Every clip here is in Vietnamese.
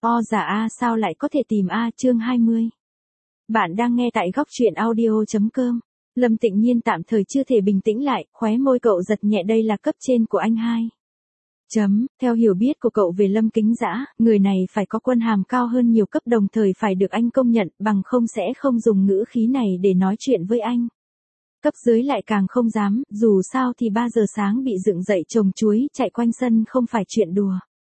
O giả A sao lại có thể tìm A chương 20. Bạn đang nghe tại góc truyện audio.com. Lâm Tịnh Nhiên tạm thời chưa thể bình tĩnh lại, khóe môi cậu giật nhẹ, đây là cấp trên của anh hai. Theo hiểu biết của cậu về Lâm Kính Dã, người này phải có quân hàm cao hơn nhiều cấp, đồng thời phải được anh công nhận, bằng không sẽ không dùng ngữ khí này để nói chuyện với anh. Cấp dưới lại càng không dám, dù sao thì 3 giờ sáng bị dựng dậy trồng chuối chạy quanh sân không phải chuyện đùa.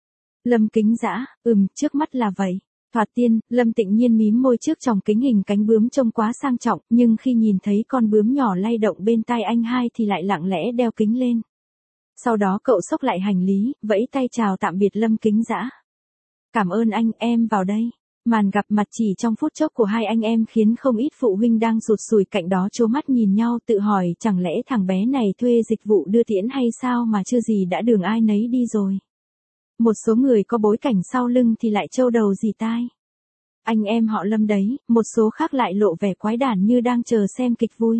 Lâm Kính Dã, trước mắt là vậy. Thoạt tiên, Lâm Tịnh Nhiên mím môi trước tròng kính hình cánh bướm trông quá sang trọng, nhưng khi nhìn thấy con bướm nhỏ lay động bên tai anh hai thì lại lặng lẽ đeo kính lên. Sau đó cậu xốc lại hành lý, vẫy tay chào tạm biệt Lâm Kính Dã. Cảm ơn anh, em vào đây. Màn gặp mặt chỉ trong phút chốc của hai anh em khiến không ít phụ huynh đang rụt rùi cạnh đó trố mắt nhìn nhau, tự hỏi chẳng lẽ thằng bé này thuê dịch vụ đưa tiễn hay sao mà chưa gì đã đường ai nấy đi rồi. Một số người có bối cảnh sau lưng thì lại trâu đầu dì tai. Anh em họ Lâm đấy, một số khác lại lộ vẻ quái đản như đang chờ xem kịch vui.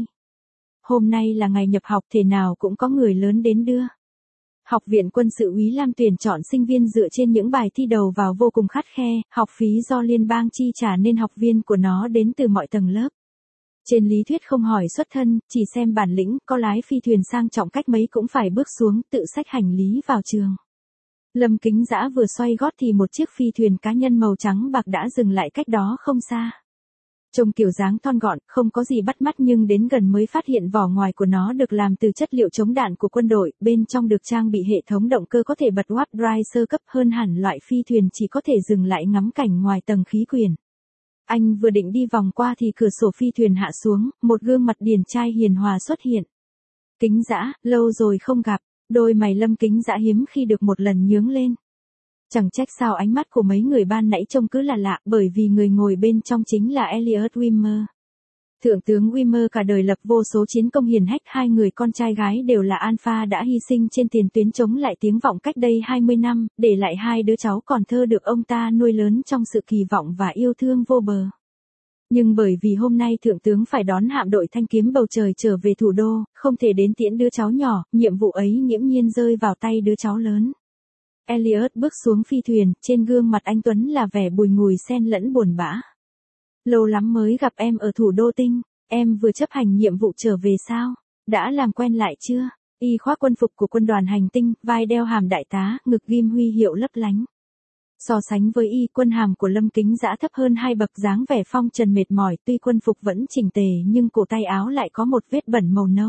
Hôm nay là ngày nhập học, thế nào cũng có người lớn đến đưa. Học viện quân sự Úy Lam tuyển chọn sinh viên dựa trên những bài thi đầu vào vô cùng khắt khe, học phí do liên bang chi trả nên học viên của nó đến từ mọi tầng lớp. Trên lý thuyết không hỏi xuất thân, chỉ xem bản lĩnh, có lái phi thuyền sang trọng cách mấy cũng phải bước xuống, tự xách hành lý vào trường. Lâm Kính Dã vừa xoay gót thì một chiếc phi thuyền cá nhân màu trắng bạc đã dừng lại cách đó không xa. Trông kiểu dáng thon gọn, không có gì bắt mắt, nhưng đến gần mới phát hiện vỏ ngoài của nó được làm từ chất liệu chống đạn của quân đội, bên trong được trang bị hệ thống động cơ có thể bật warp drive sơ cấp, hơn hẳn loại phi thuyền chỉ có thể dừng lại ngắm cảnh ngoài tầng khí quyển. Anh vừa định đi vòng qua thì cửa sổ phi thuyền hạ xuống, một gương mặt điển trai hiền hòa xuất hiện. Kính Dã, lâu rồi không gặp. Đôi mày Lâm Kính Dã hiếm khi được một lần nhướng lên. Chẳng trách sao ánh mắt của mấy người ban nãy trông cứ là lạ, bởi vì người ngồi bên trong chính là Elliot Wimmer. Thượng tướng Wimmer cả đời lập vô số chiến công hiển hách, hai người con trai gái đều là alpha đã hy sinh trên tiền tuyến chống lại tiếng vọng cách đây 20 năm, để lại hai đứa cháu còn thơ được ông ta nuôi lớn trong sự kỳ vọng và yêu thương vô bờ. Nhưng bởi vì hôm nay thượng tướng phải đón hạm đội Thanh Kiếm Bầu Trời trở về thủ đô, không thể đến tiễn đứa cháu nhỏ, nhiệm vụ ấy nghiễm nhiên rơi vào tay đứa cháu lớn. Elliot bước xuống phi thuyền, trên gương mặt anh tuấn là vẻ bùi ngùi xen lẫn buồn bã. Lâu lắm mới gặp em ở thủ đô Tinh, em vừa chấp hành nhiệm vụ trở về sao? Đã làm quen lại chưa? Y khoác quân phục của quân đoàn hành tinh, vai đeo hàm đại tá, ngực ghim huy hiệu lấp lánh. So sánh với y, quân hàm của Lâm Kính Dã thấp hơn 2 bậc, dáng vẻ phong trần mệt mỏi, tuy quân phục vẫn chỉnh tề nhưng cổ tay áo lại có một vết bẩn màu nâu.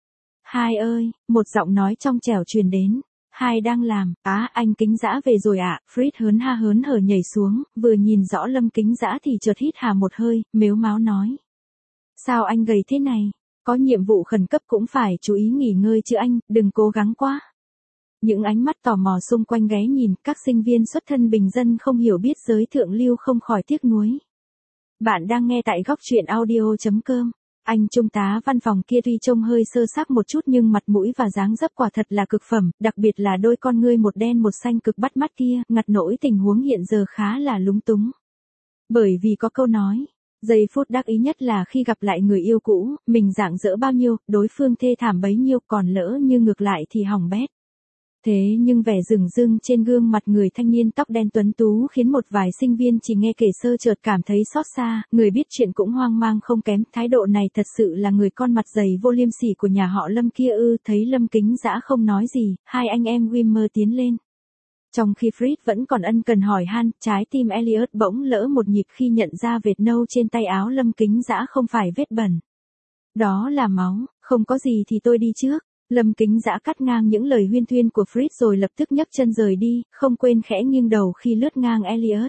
Hai ơi, một giọng nói trong trẻo truyền đến. Hai đang làm, anh Kính Dã về rồi ạ. Fritz hớn hở nhảy xuống, vừa nhìn rõ Lâm Kính Dã thì chợt hít hà một hơi, mếu máo nói. Sao anh gầy thế này? Có nhiệm vụ khẩn cấp cũng phải chú ý nghỉ ngơi chứ anh, đừng cố gắng quá. Những ánh mắt tò mò xung quanh ghé nhìn, các sinh viên xuất thân bình dân không hiểu biết giới thượng lưu không khỏi tiếc nuối. Bạn đang nghe tại góc truyện audio.com. Anh trung tá văn phòng kia tuy trông hơi sơ xác một chút nhưng mặt mũi và dáng dấp quả thật là cực phẩm, đặc biệt là đôi con ngươi một đen một xanh cực bắt mắt kia, ngặt nỗi tình huống hiện giờ khá là lúng túng. Bởi vì có câu nói, giây phút đắc ý nhất là khi gặp lại người yêu cũ, mình rạng rỡ bao nhiêu, đối phương thê thảm bấy nhiêu, còn lỡ như ngược lại thì hỏng bét. Thế nhưng vẻ rừng rưng trên gương mặt người thanh niên tóc đen tuấn tú khiến một vài sinh viên chỉ nghe kể sơ chợt cảm thấy xót xa, người biết chuyện cũng hoang mang không kém, thái độ này thật sự là người con mặt dày vô liêm sỉ của nhà họ Lâm kia ư. Thấy Lâm Kính Dã không nói gì, hai anh em Wimmer tiến lên. Trong khi Fritz vẫn còn ân cần hỏi han, trái tim Elliot bỗng lỡ một nhịp khi nhận ra vệt nâu trên tay áo Lâm Kính Dã không phải vết bẩn. Đó là máu, không có gì thì tôi đi trước. Lâm Kính Dã cắt ngang những lời huyên thuyên của Fritz rồi lập tức nhấc chân rời đi, không quên khẽ nghiêng đầu khi lướt ngang Elliot.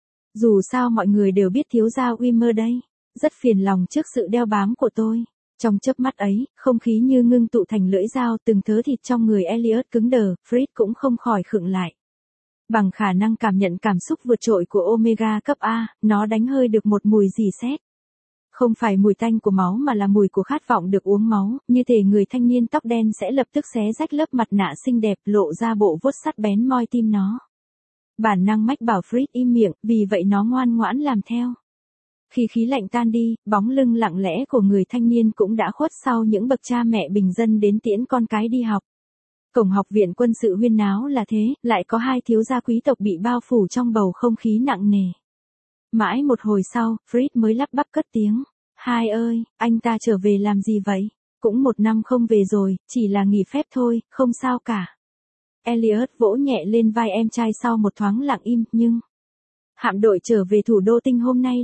Dù sao mọi người đều biết thiếu gia Wimmer đây, rất phiền lòng trước sự đeo bám của tôi. Trong chớp mắt ấy, không khí như ngưng tụ thành lưỡi dao, từng thớ thịt trong người Elliot cứng đờ, Fritz cũng không khỏi khựng lại. Bằng khả năng cảm nhận cảm xúc vượt trội của Omega cấp A, nó đánh hơi được một mùi rỉ sét. Không phải mùi tanh của máu mà là mùi của khát vọng được uống máu, như thể người thanh niên tóc đen sẽ lập tức xé rách lớp mặt nạ xinh đẹp, lộ ra bộ vuốt sắt bén moi tim nó. Bản năng mách bảo Fritz im miệng, vì vậy nó ngoan ngoãn làm theo. Khi khí lạnh tan đi, bóng lưng lặng lẽ của người thanh niên cũng đã khuất sau những bậc cha mẹ bình dân đến tiễn con cái đi học. Cổng học viện quân sự huyên náo là thế, lại có hai thiếu gia quý tộc bị bao phủ trong bầu không khí nặng nề. Mãi một hồi sau, Fritz mới lắp bắp cất tiếng. Hai ơi, anh ta trở về làm gì vậy? Cũng 1 năm không về rồi, chỉ là nghỉ phép thôi, không sao cả. Elliot vỗ nhẹ lên vai em trai sau một thoáng lặng im, nhưng... Hạm đội trở về thủ đô tinh hôm nay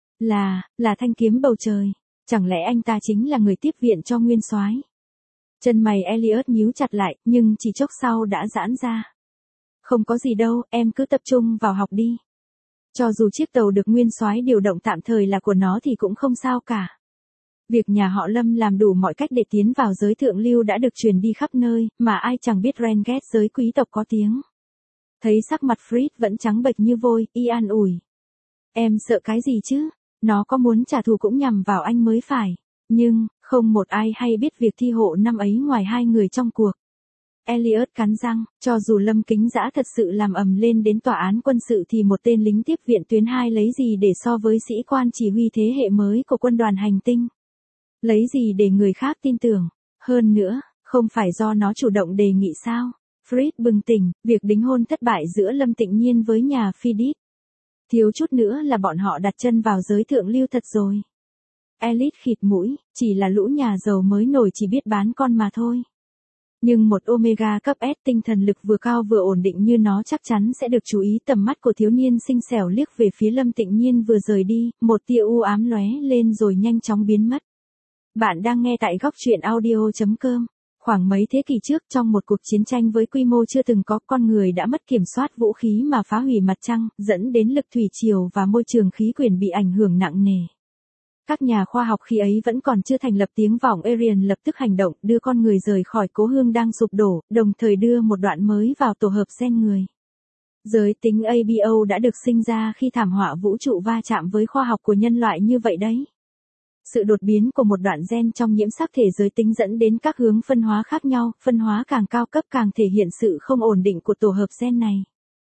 là thanh kiếm bầu trời. Chẳng lẽ anh ta chính là người tiếp viện cho nguyên soái? Chân mày Elliot nhíu chặt lại, nhưng chỉ chốc sau đã giãn ra. Không có gì đâu, em cứ tập trung vào học đi. Cho dù chiếc tàu được nguyên soái điều động tạm thời là của nó thì cũng không sao cả. Việc nhà họ Lâm làm đủ mọi cách để tiến vào giới thượng lưu đã được truyền đi khắp nơi, mà ai chẳng biết Renget giới quý tộc có tiếng. Thấy sắc mặt Fritz vẫn trắng bệch như vôi, y an ủi. Em sợ cái gì chứ? Nó có muốn trả thù cũng nhằm vào anh mới phải. Nhưng, không một ai hay biết việc thi hộ năm ấy ngoài hai người trong cuộc. Elliot cắn răng, cho dù Lâm Kính Dã thật sự làm ầm lên đến tòa án quân sự thì một tên lính tiếp viện tuyến 2 lấy gì để so với sĩ quan chỉ huy thế hệ mới của quân đoàn hành tinh. Lấy gì để người khác tin tưởng. Hơn nữa, không phải do nó chủ động đề nghị sao? Fritz bừng tỉnh, việc đính hôn thất bại giữa Lâm Tịnh Nhiên với nhà Philip. Thiếu chút nữa là bọn họ đặt chân vào giới thượng lưu thật rồi. Elite khịt mũi, chỉ là lũ nhà giàu mới nổi chỉ biết bán con mà thôi. Nhưng một Omega cấp S tinh thần lực vừa cao vừa ổn định như nó chắc chắn sẽ được chú ý. Tầm mắt của thiếu niên xinh xẻo liếc về phía Lâm Tịnh Nhiên vừa rời đi, một tia u ám lóe lên rồi nhanh chóng biến mất. Bạn đang nghe tại góc truyện audio.com. Khoảng mấy thế kỷ trước, trong một cuộc chiến tranh với quy mô chưa từng có, con người đã mất kiểm soát vũ khí mà phá hủy mặt trăng, dẫn đến lực thủy triều và môi trường khí quyển bị ảnh hưởng nặng nề. Các nhà khoa học khi ấy vẫn còn chưa thành lập tiếng vọng Arian lập tức hành động, đưa con người rời khỏi cố hương đang sụp đổ, đồng thời đưa một đoạn mới vào tổ hợp gen người. Giới tính ABO đã được sinh ra khi thảm họa vũ trụ va chạm với khoa học của nhân loại như vậy đấy. Sự đột biến của một đoạn gen trong nhiễm sắc thể giới tính dẫn đến các hướng phân hóa khác nhau, phân hóa càng cao cấp càng thể hiện sự không ổn định của tổ hợp gen này.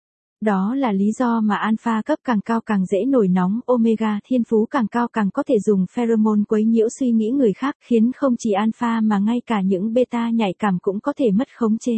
Đó là lý do mà alpha cấp càng cao càng dễ nổi nóng, omega thiên phú càng cao càng có thể dùng pheromone quấy nhiễu suy nghĩ người khác, khiến không chỉ alpha mà ngay cả những beta nhạy cảm cũng có thể mất khống chế.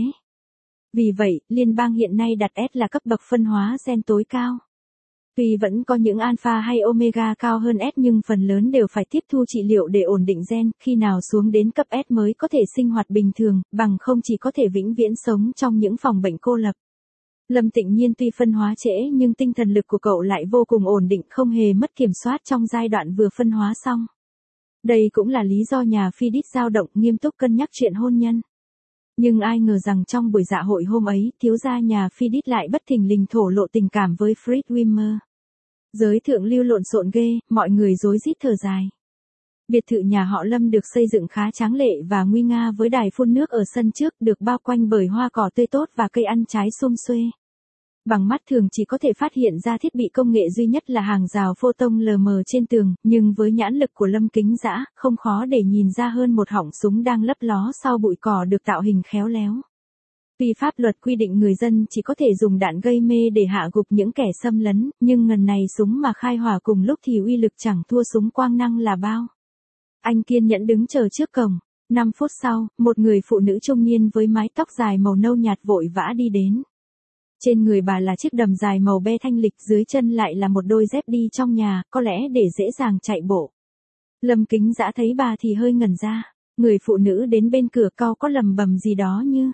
Vì vậy, liên bang hiện nay đặt S là cấp bậc phân hóa gen tối cao. Tuy vẫn có những alpha hay omega cao hơn S nhưng phần lớn đều phải tiếp thu trị liệu để ổn định gen, khi nào xuống đến cấp S mới có thể sinh hoạt bình thường, bằng không chỉ có thể vĩnh viễn sống trong những phòng bệnh cô lập. Lâm Tịnh Nhiên tuy phân hóa trễ nhưng tinh thần lực của cậu lại vô cùng ổn định, không hề mất kiểm soát trong giai đoạn vừa phân hóa xong. Đây cũng là lý do nhà Philip dao động, nghiêm túc cân nhắc chuyện hôn nhân. Nhưng ai ngờ rằng trong buổi dạ hội hôm ấy, thiếu gia nhà Philip lại bất thình lình thổ lộ tình cảm với Fritz Wimmer. Giới thượng lưu lộn xộn ghê, mọi người rối rít thở dài. Biệt thự nhà họ Lâm được xây dựng khá tráng lệ và nguy nga với đài phun nước ở sân trước, được bao quanh bởi hoa cỏ tươi tốt và cây ăn trái sum xuê. Bằng mắt thường chỉ có thể phát hiện ra thiết bị công nghệ duy nhất là hàng rào photon lờ mờ trên tường, nhưng với nhãn lực của Lâm Kính Dã, không khó để nhìn ra hơn một họng súng đang lấp ló sau bụi cỏ được tạo hình khéo léo. Tuy pháp luật quy định người dân chỉ có thể dùng đạn gây mê để hạ gục những kẻ xâm lấn, nhưng ngần này súng mà khai hỏa cùng lúc thì uy lực chẳng thua súng quang năng là bao. Anh kiên nhẫn đứng chờ trước cổng. 5 phút sau, một người phụ nữ trung niên với mái tóc dài màu nâu nhạt vội vã đi đến. Trên người bà là chiếc đầm dài màu be thanh lịch, dưới chân lại là một đôi dép đi trong nhà, có lẽ để dễ dàng chạy bộ. Lâm Kính Dã thấy bà thì hơi ngẩn ra. Người phụ nữ đến bên cửa cau có lầm bầm gì đó như: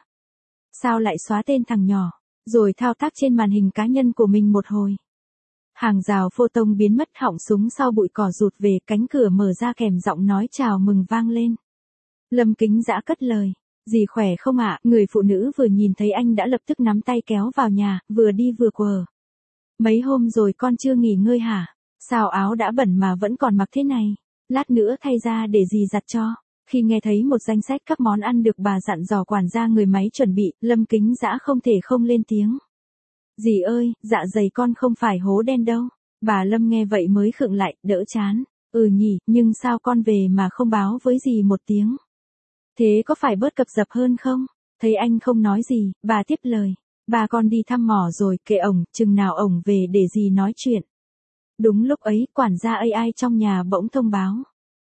sao lại xóa tên thằng nhỏ, rồi thao tác trên màn hình cá nhân của mình một hồi. Hàng rào photon biến mất, họng súng sau bụi cỏ rụt về, cánh cửa mở ra kèm giọng nói chào mừng vang lên. Lâm Kính Dã cất lời: dì khỏe không ạ? Người phụ nữ vừa nhìn thấy anh đã lập tức nắm tay kéo vào nhà, vừa đi vừa quờ. Mấy hôm rồi con chưa nghỉ ngơi hả? Sao áo đã bẩn mà vẫn còn mặc thế này? Lát nữa thay ra để dì giặt cho. Khi nghe thấy một danh sách các món ăn được bà dặn dò quản gia người máy chuẩn bị, Lâm Kính Dã không thể không lên tiếng. Dì ơi, dạ dày con không phải hố đen đâu. Bà Lâm nghe vậy mới khựng lại, đỡ chán. Ừ nhỉ, nhưng sao con về mà không báo với dì một tiếng? Thế có phải bớt cập dập hơn không? Thấy anh không nói gì, bà tiếp lời. Bà con đi thăm mỏ rồi, kệ ổng, chừng nào ổng về để dì nói chuyện. Đúng lúc ấy, quản gia AI trong nhà bỗng thông báo.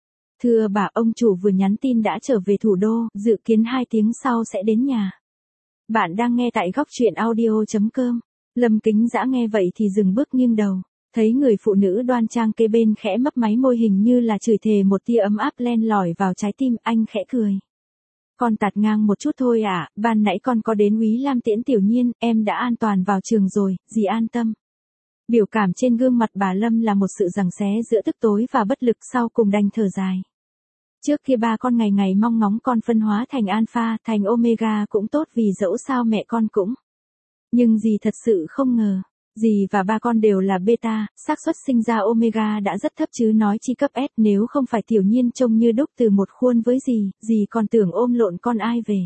Thưa bà, ông chủ vừa nhắn tin đã trở về thủ đô, dự kiến 2 tiếng sau sẽ đến nhà. Bạn đang nghe tại góc truyện audio.com. Lâm Kính Dã nghe vậy thì dừng bước nghiêng đầu, thấy người phụ nữ đoan trang kế bên khẽ mấp máy môi hình như là chửi thề, một tia ấm áp len lỏi vào trái tim, anh khẽ cười. Con tạt ngang một chút thôi à, ban nãy con có đến Úy Lam tiễn Tiểu Nhiên, em đã an toàn vào trường rồi, dì an tâm. Biểu cảm trên gương mặt bà Lâm là một sự giằng xé giữa tức tối và bất lực, sau cùng đành thở dài. Trước kia ba con ngày ngày mong ngóng con phân hóa thành alpha, thành omega cũng tốt, vì dẫu sao mẹ con cũng. Nhưng dì thật sự không ngờ, dì và ba con đều là beta, xác suất sinh ra omega đã rất thấp chứ nói chi cấp S, nếu không phải Tiểu Nhiên trông như đúc từ một khuôn với dì còn tưởng ôm lộn con ai về.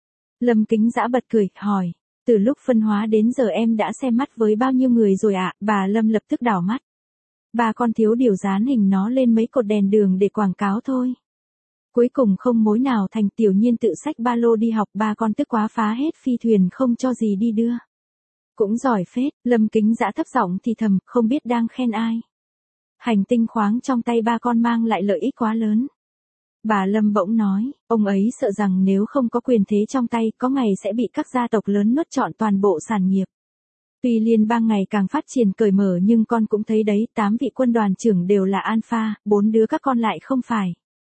Lâm Kính Dã bật cười, hỏi, từ lúc phân hóa đến giờ em đã xem mắt với bao nhiêu người rồi ạ? Bà Lâm lập tức đảo mắt. Ba con thiếu điều dán hình nó lên mấy cột đèn đường để quảng cáo thôi. Cuối cùng không mối nào thành. Tiểu Nhiên tự xách ba lô đi học, ba con tức quá phá hết phi thuyền không cho dì đi đưa. Cũng giỏi phết, Lâm Kính Dã thấp giọng thì thầm, không biết đang khen ai. Hành tinh khoáng trong tay ba con mang lại lợi ích quá lớn. Bà Lâm bỗng nói, ông ấy sợ rằng nếu không có quyền thế trong tay, có ngày sẽ bị các gia tộc lớn nuốt trọn toàn bộ sản nghiệp. Tuy liên bang ngày càng phát triển cởi mở nhưng con cũng thấy đấy, 8 vị quân đoàn trưởng đều là alpha, 4 đứa các con lại không phải.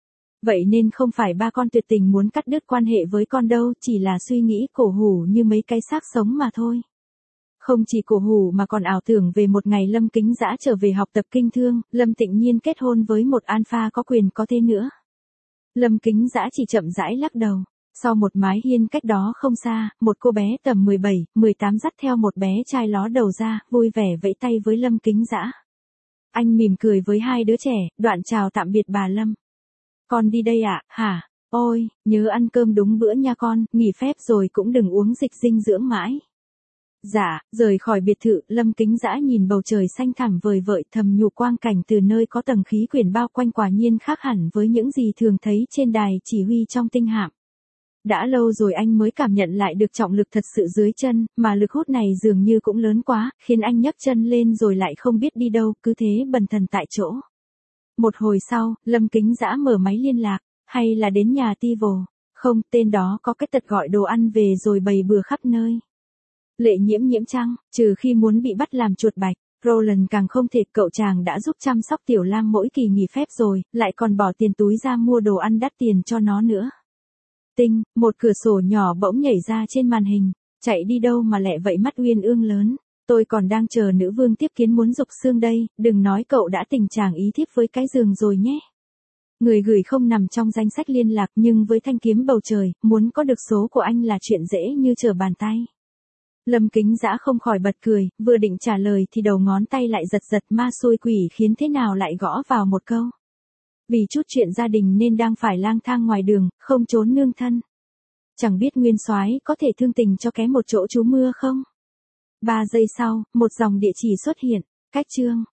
Vậy nên không phải ba con tuyệt tình muốn cắt đứt quan hệ với con đâu, chỉ là suy nghĩ cổ hủ như mấy cái xác sống mà thôi. Không chỉ cổ hủ mà còn ảo tưởng về một ngày Lâm Kính Dã trở về học tập kinh thương, Lâm Tịnh Nhiên kết hôn với một alpha có quyền có thế nữa. Lâm Kính Dã chỉ chậm rãi lắc đầu. Sau một mái hiên cách đó không xa, một cô bé tầm 17, 18 dắt theo một bé trai ló đầu ra, vui vẻ vẫy tay với Lâm Kính Dã. Anh mỉm cười với hai đứa trẻ, đoạn chào tạm biệt bà Lâm. Con đi đây ạ, hả? Ôi, nhớ ăn cơm đúng bữa nha con, nghỉ phép rồi cũng đừng uống dịch dinh dưỡng mãi. Dạ, rời khỏi biệt thự, Lâm Kính Dã nhìn bầu trời xanh thẳm vời vợi, thầm nhủ quang cảnh từ nơi có tầng khí quyển bao quanh quả nhiên khác hẳn với những gì thường thấy trên đài chỉ huy trong tinh hạm. Đã lâu rồi anh mới cảm nhận lại được trọng lực thật sự dưới chân, mà lực hút này dường như cũng lớn quá, khiến anh nhấc chân lên rồi lại không biết đi đâu, cứ thế bần thần tại chỗ. Một hồi sau, Lâm Kính Dã mở máy liên lạc, hay là đến nhà Tivo? Không, tên đó có cái tật gọi đồ ăn về rồi bày bừa khắp nơi. Lệ Nhiễm Nhiễm chăng, trừ khi muốn bị bắt làm chuột bạch, Roland càng không thể, cậu chàng đã giúp chăm sóc Tiểu Lam mỗi kỳ nghỉ phép rồi, lại còn bỏ tiền túi ra mua đồ ăn đắt tiền cho nó nữa. Tinh, một cửa sổ nhỏ bỗng nhảy ra trên màn hình, chạy đi đâu mà lẹ vậy mắt uyên ương lớn, tôi còn đang chờ nữ vương tiếp kiến muốn dục xương đây, đừng nói cậu đã tình trạng ý thiếp với cái giường rồi nhé. Người gửi không nằm trong danh sách liên lạc nhưng với thanh kiếm bầu trời, muốn có được số của anh là chuyện dễ như trở bàn tay. Lâm Kính Dã không khỏi bật cười, vừa định trả lời thì đầu ngón tay lại giật giật, ma xui quỷ khiến thế nào lại gõ vào một câu. Vì chút chuyện gia đình nên đang phải lang thang ngoài đường, không trốn nương thân. Chẳng biết nguyên soái có thể thương tình cho ké một chỗ trú mưa không? 3 giây sau, một dòng địa chỉ xuất hiện, cách chương.